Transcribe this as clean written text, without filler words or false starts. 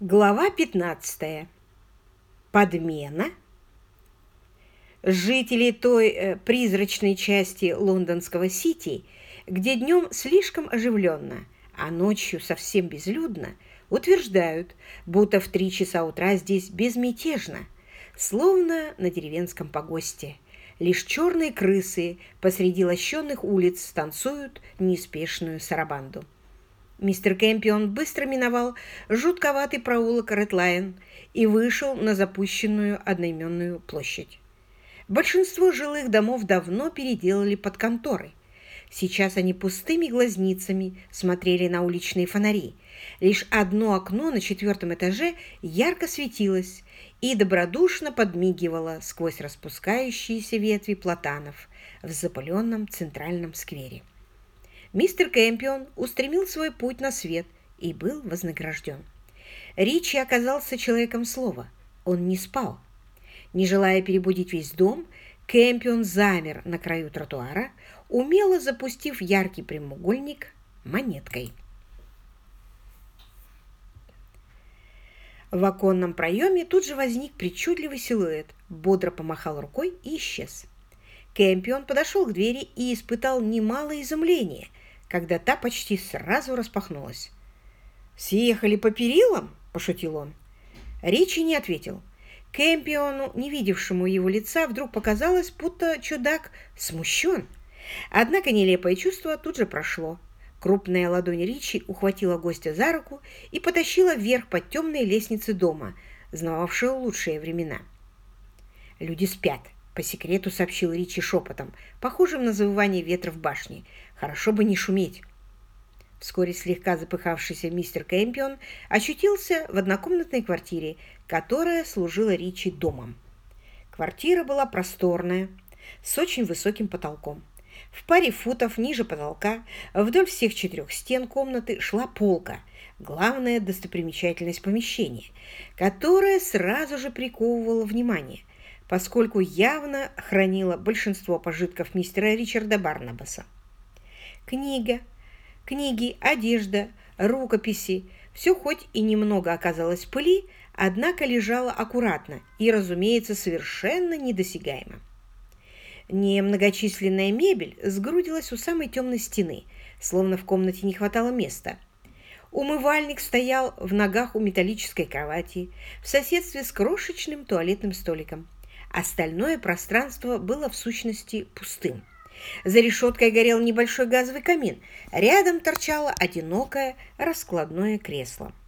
Глава 15. Подмена. Жители той призрачной части лондонского Сити, где днем слишком оживленно, а ночью совсем безлюдно, утверждают, будто в 3 часа утра здесь безмятежно, словно на деревенском погосте. Лишь черные крысы посреди лощеных улиц танцуют неспешную сарабанду. Мистер Кэмпион быстро миновал жутковатый проулок Ред-Лайн и вышел на запущенную одноименную площадь. Большинство жилых домов давно переделали под конторы. Сейчас они пустыми глазницами смотрели на уличные фонари. Лишь одно окно на 4-м этаже ярко светилось и добродушно подмигивало сквозь распускающиеся ветви платанов в запыленном центральном сквере. Мистер Кэмпион устремил свой путь на свет и был вознагражден. Ричи оказался человеком слова. Он не спал. Не желая перебудить весь дом, Кэмпион замер на краю тротуара, умело запустив яркий прямоугольник монеткой. В оконном проеме тут же возник причудливый силуэт, бодро помахал рукой и исчез. Кэмпион подошел к двери и испытал немалое изумление, когда та почти сразу распахнулась. «Съехали по перилам?» – пошутил он. Ричи не ответил. Кэмпиону, не видевшему его лица, вдруг показалось, будто чудак смущен. Однако нелепое чувство тут же прошло. Крупная ладонь Ричи ухватила гостя за руку и потащила вверх по темной лестнице дома, знававшего лучшие времена. «Люди спят», — по секрету сообщил Ричи шепотом, похожим на завывание ветра в башне. «Хорошо бы не шуметь». Вскоре слегка запыхавшийся мистер Кэмпион очутился в однокомнатной квартире, которая служила Ричи домом. Квартира была просторная, с очень высоким потолком. В паре футов ниже потолка, вдоль всех 4 стен комнаты, шла полка, главная достопримечательность помещения, которая сразу же приковывала внимание, поскольку явно хранила большинство пожитков мистера Ричарда Барнабаса. Книги, одежда, рукописи – все хоть и немного оказалось в пыли, однако лежало аккуратно и, разумеется, совершенно недосягаемо. Немногочисленная мебель сгрудилась у самой темной стены, словно в комнате не хватало места. Умывальник стоял в ногах у металлической кровати, в соседстве с крошечным туалетным столиком. Остальное пространство было в сущности пустым. За решеткой горел небольшой газовый камин. Рядом торчало одинокое раскладное кресло.